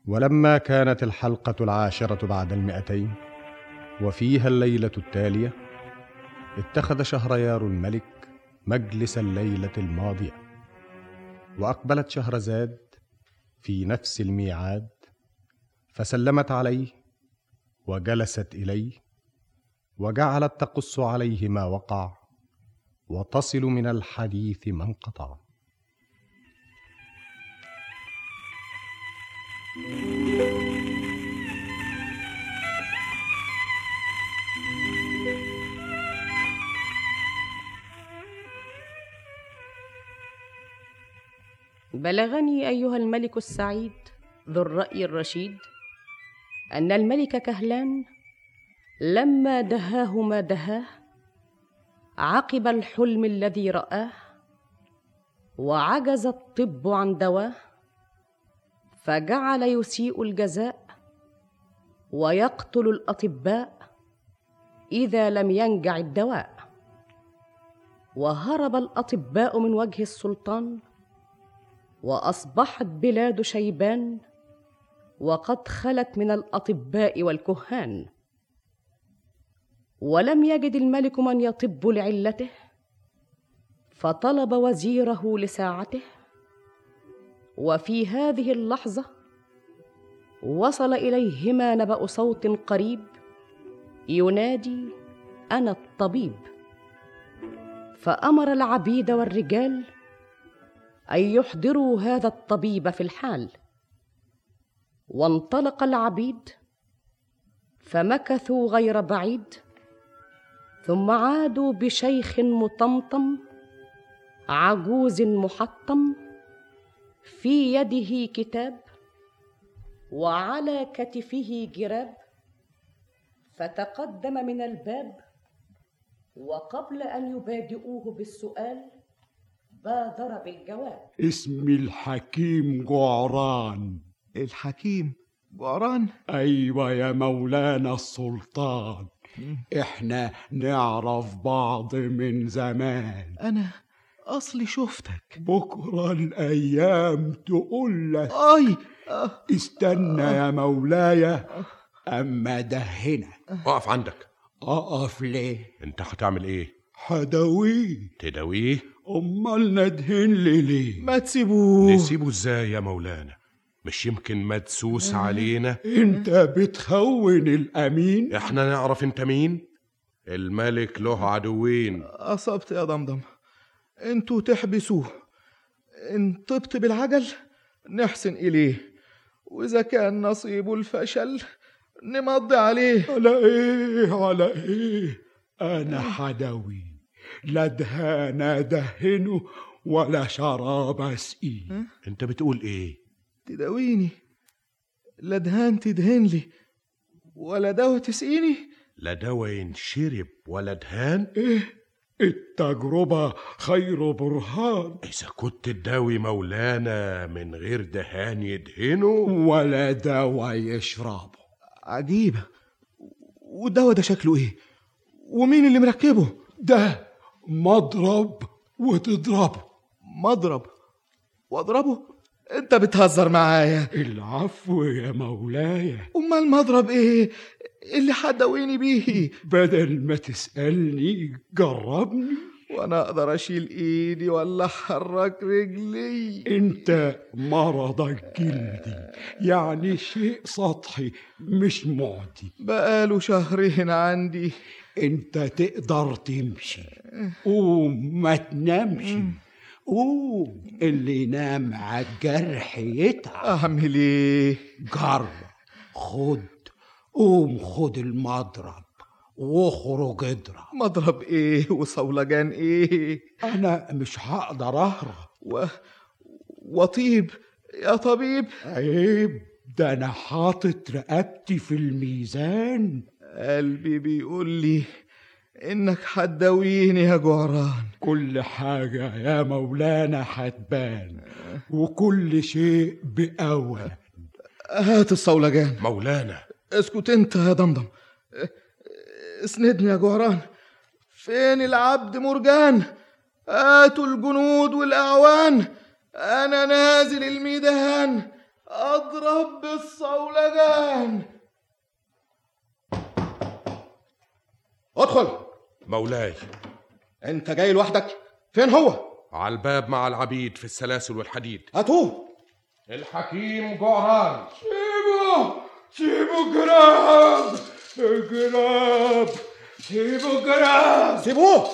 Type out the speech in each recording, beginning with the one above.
ولما كانت الحلقة 10 بعد 200 وفيها الليلة التالية، اتخذ شهريار الملك مجلس الليلة الماضية، وأقبلت شهرزاد في نفس الميعاد، فسلمت عليه وجلست إليه، وجعلت تقص عليه ما وقع وتصل من الحديث ما انقطع. بلغني أيها الملك السعيد ذو الرأي الرشيد أن الملك كهلان لما دهاه ما دهاه عقب الحلم الذي رآه، وعجز الطب عن دواه، فجعل يسيء الجزاء ويقتل الأطباء إذا لم ينجع الدواء. وهرب الأطباء من وجه السلطان، وأصبحت بلاد شيبان وقد خلت من الأطباء والكهان. ولم يجد الملك من يطب لعلته، فطلب وزيره لساعته. وفي هذه اللحظة وصل إليهما نبأ صوت قريب ينادي: أنا الطبيب. فأمر العبيد والرجال أن يحضروا هذا الطبيب في الحال. وانطلق العبيد فمكثوا غير بعيد، ثم عادوا بشيخ مطمطم عجوز محطم، في يده كتاب وعلى كتفه جراب. فتقدم من الباب، وقبل أن يبادئوه بالسؤال بادر بالجواب: اسمي الحكيم جعران. الحكيم جعران؟ أيوة يا مولانا السلطان، إحنا نعرف بعض من زمان. أنا أصلي شفتك. بكرة الأيام تقول لك. استنى يا مولاي أما دهنك. اقف عندك. أقف ليه؟ انت هتعمل ايه؟ هدويه. تداويه؟ أمال ندهن ليه؟ ما تسيبوه. نسيبه ازاي يا مولانا؟ مش يمكن مدسوس علينا؟ انت بتخون الأمين. احنا نعرف انت مين؟ الملك له عدوين. أصبت يا ضمضم، انتوا تحبسوه. ان طبت بالعجل نحسن إليه، وإذا كان نصيبه الفشل نمضي عليه. على ايه انا حدوي، لا دهانة دهنه ولا شراب اسقيه. انت بتقول ايه؟ تداويني؟ لا دهان تدهن لي ولا دواء تسقيني؟ لا دواء ينشرب ولا دهان؟ ايه، التجربة خير برهان. إذا كنت تداوي مولانا من غير دهان يدهنه ولا دواء يشربه. عجيبة. والدواء ده شكله ايه؟ ومين اللي مركبه؟ ده مضرب وتضربه. مضرب واضربه؟ انت بتهزر معايا. العفو يا مولاي. امال مضرب ايه اللي حدويني بيه؟ بدل ما تسألني جربني. وانا اقدر اشيل ايدي ولا احرك رجلي؟ انت مرضك جلدي، يعني شيء سطحي مش معدي. بقاله شهرين عندي. انت تقدر تمشي. قوم ما تنامش. قوم، اللي ينام على الجرح يتعب. اعمل ايه؟ جرب. قوم خد المضرب واخرج اضرب. مضرب ايه وصولجان ايه؟ انا مش هقدر اهرب. وطيب يا طبيب؟ عيب، ده انا حاطط رقبتي في الميزان. قلبي بيقول لي انك هتداويني يا جعران. كل حاجة يا مولانا هتبان، وكل شيء بأول. هات الصولجان. مولانا اسكت انت يا ضمضم. اسندني يا جعران. فين العبد مرجان؟ هاتوا الجنود والأعوان، أنا نازل الميدان اضرب بالصولجان. ادخل. مولاي، انت جاي لوحدك؟ فين هو؟ على الباب مع العبيد في السلاسل والحديد. هاتوه. الحكيم جعران. سيبوا جراب، جراب، سيبوا جراب. سيبوه.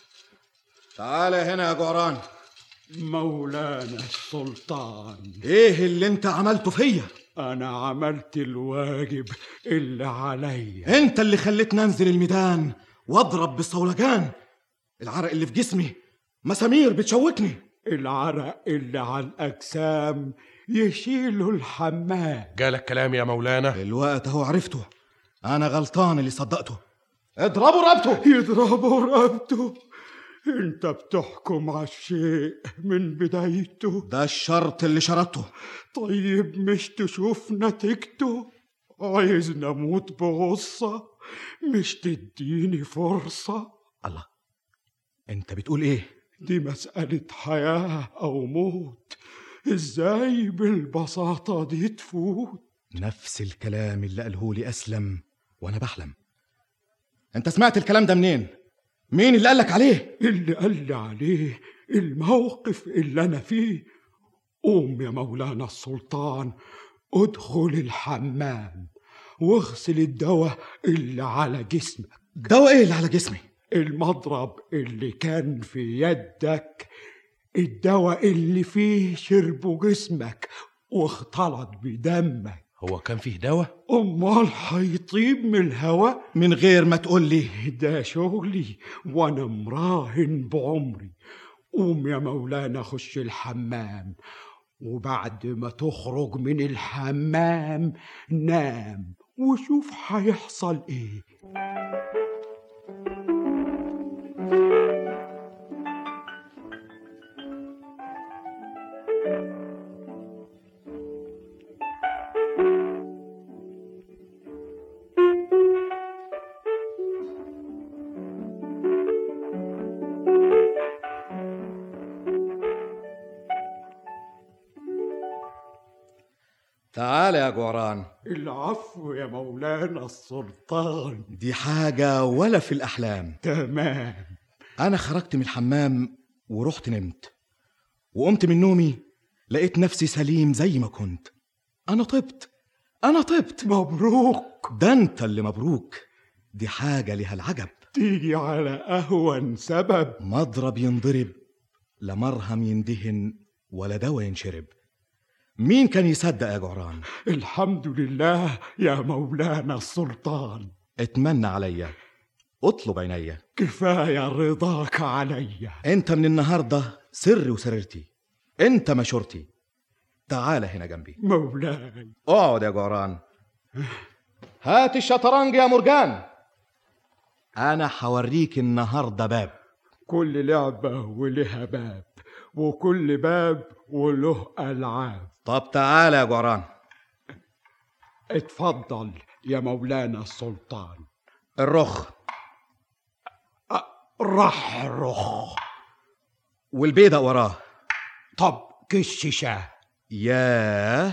تعال هنا يا جعران. مولانا السلطان، ايه اللي انت عملته فيا؟ أنا عملت الواجب اللي عليا. انت اللي خليتني انزل الميدان واضرب بالصولجان. العرق اللي في جسمي مسامير بتشوكني. العرق اللي على الأجسام يشيله الحمام. جالك كلام يا مولانا؟ الوقت هو عرفته. انا غلطان اللي صدقته. اضربوا رقبته. يضربوا رقبته؟ انت بتحكم على الشيء من بدايته. ده الشرط اللي شرطته. طيب مش تشوف نتيجته؟ عايز نموت بغصة؟ مش تديني فرصة؟ الله، انت بتقول ايه؟ دي مسألة حياة أو موت، ازاي بالبساطة دي تفوت؟ نفس الكلام اللي قاله لي أسلم وأنا بحلم. أنت سمعت الكلام ده منين؟ مين اللي قالك عليه؟ اللي قال لي عليه الموقف اللي أنا فيه. قوم يا مولانا السلطان، ادخل الحمام واغسل الدواء اللي على جسمك. دواء ايه اللي على جسمي؟ المضرب اللي كان في يدك، الدواء اللي فيه شربه جسمك واختلط بدمك. هو كان فيه دواء؟ امال هيطيب من الهواء من غير ما تقول لي؟ ده شغلي وانا مراهن بعمري. قوم يا مولانا خش الحمام، وبعد ما تخرج من الحمام نام وشوف هيحصل ايه. تعال يا جعران. العفو يا مولانا السلطان. دي حاجة ولا في الأحلام. تمام. أنا خرجت من الحمام ورحت نمت، وقمت من نومي لقيت نفسي سليم زي ما كنت. أنا طبت. مبروك. ده أنت اللي مبروك. دي حاجة لها العجب. تيجي على أهون سبب. مضرب ينضرب، لا مرهم يندهن ولا دواء ينشرب. مين كان يصدق يا جعران؟ الحمد لله يا مولانا السلطان. اتمنى عليا، اطلب عينيا. كفاية رضاك عليا. انت من النهاردة سري وسررتي، انت مشورتي. تعال هنا جنبي. مولاي. اقعد يا جعران. هات الشطرنج يا مرجان. انا حوريك النهاردة باب. كل لعبة ولها باب، وكل باب وله ألعاب. طب تعال يا جعران. اتفضل يا مولانا السلطان. الرخ. رخ. والبيضة وراه. طب كش شاه. ياه.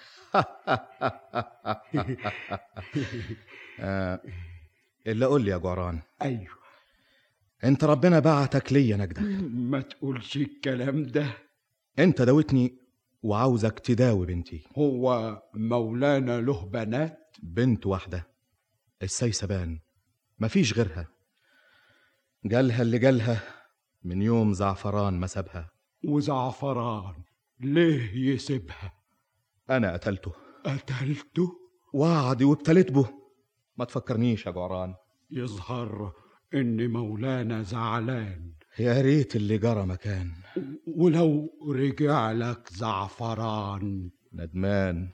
اللي قول لي يا جعران. ايوه. انت ربنا بعتك ليا نجدة. ما تقولش الكلام ده. انت داوتني وعاوزك تداوي بنتي. هو مولانا له بنات؟ بنت واحدة، السيسبان، مفيش غيرها. جالها اللي جالها من يوم زعفران ما سابها. وزعفران ليه يسيبها؟ أنا قتلته. قتلته؟ وعدي وابتليت به. ما تفكرنيش يا جعران. يظهر إن مولانا زعلان. يا ريت اللي جرى مكان. ولو رجع لك زعفران؟ ندمان.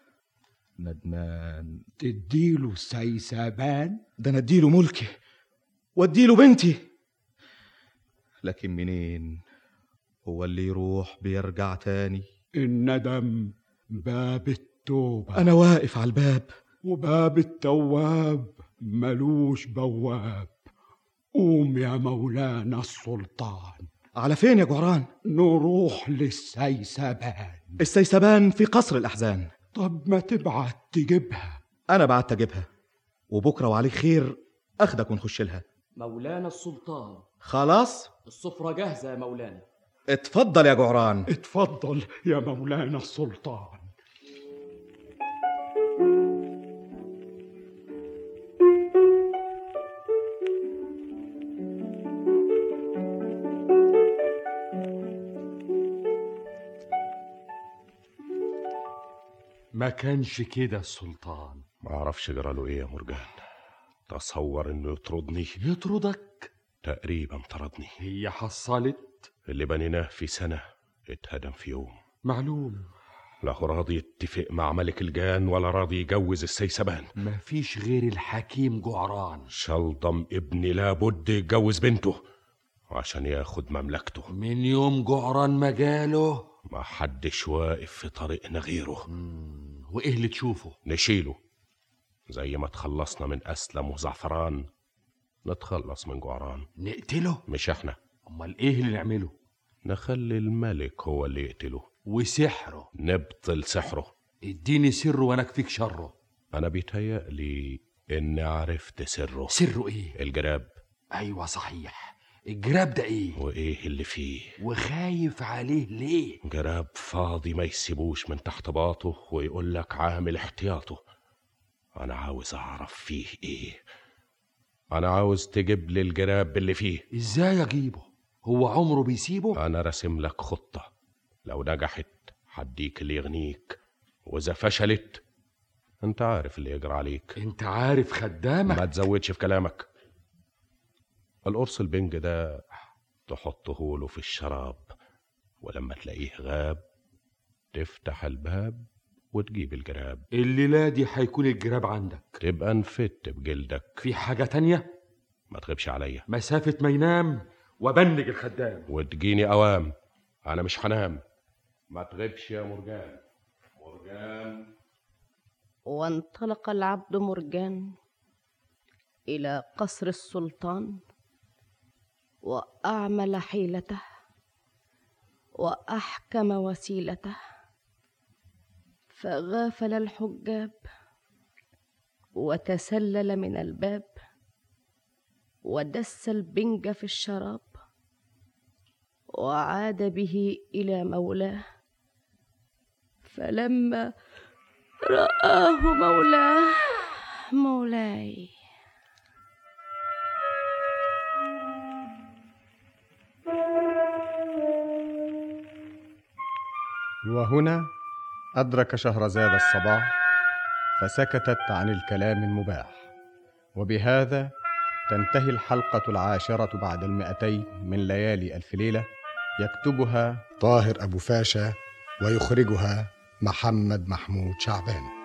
تديله سيسبان؟ ده انا اديله ملكي واديله بنتي، لكن منين؟ هو اللي يروح بيرجع تاني. الندم باب التوبة. انا واقف على الباب، وباب التواب ملوش بواب. قوم يا مولانا السلطان. على فين يا جعران؟ نروح للسيسبان. السيسبان في قصر الأحزان. طب ما تبعت تجيبها. أنا بعت أجيبها، وبكرة وعليك خير أخدك ونخش لها. مولانا السلطان، خلاص؟ السفرة جاهزة يا مولانا. اتفضل يا جعران. اتفضل يا مولانا السلطان. ما كانش كده السلطان. ما اعرفش جراله ايه يا مرجان. تصور انه يطردني. يطردك؟ تقريبا طردني. هي حصلت. اللي بنيناه في سنة اتهدم في يوم. معلوم. لا هو راضي يتفق مع ملك الجان ولا راضي يجوز السيسبان. مفيش غير الحكيم جعران. شلضم ابني لابد يتجوز بنته عشان ياخد مملكته. من يوم جعران ما جاله ما حدش واقف في طريقنا غيره. وايه اللي تشوفه؟ نشيله زي ما تخلصنا من أسلم وزعفران نتخلص من جعران. نقتله؟ مش احنا. امال ايه اللي نعمله؟ نخلي الملك هو اللي يقتله. وسحره؟ نبطل سحره. اديني سره وانا اكفيك شره. انا بيتهيألي اني عرفت سره. سره ايه؟ الجراب. ايوه صحيح. الجراب ده ايه؟ وايه اللي فيه؟ وخايف عليه ليه؟ جراب فاضي ما يسيبوش من تحت باطه ويقول لك عامل احتياطه. انا عاوز اعرف فيه ايه. انا عاوز تجيب لي الجراب اللي فيه. ازاي اجيبه؟ هو عمره بيسيبه؟ انا راسم لك خطة، لو نجحت هديك اللي يغنيك، واذا فشلت انت عارف اللي يجرى عليك. انت عارف خدامك. ما تزودش في كلامك. القرص البنج ده تحطه له في الشراب، ولما تلاقيه غاب تفتح الباب وتجيب الجراب. الليلة دي هيكون الجراب عندك. تبقى نفت بجلدك. في حاجة تانية؟ ما تغيبش عليا. مسافة ما ينام وبنج الخدام وتجيني اوام. انا مش هنام. ما تغيبش يا مرجان. مرجان. وانطلق العبد مرجان إلى قصر السلطان، وأعمل حيلته وأحكم وسيلته، فغافل الحجاب وتسلل من الباب ودس البنج في الشراب، وعاد به إلى مولاه. فلما رآه مولاه: مولاي. وهنا أدرك شهرزاد الصباح فسكتت عن الكلام المباح. وبهذا تنتهي الحلقة 10 بعد 200 من ليالي ألف ليلة. يكتبها طاهر أبو فاشا، ويخرجها محمد محمود شعبان.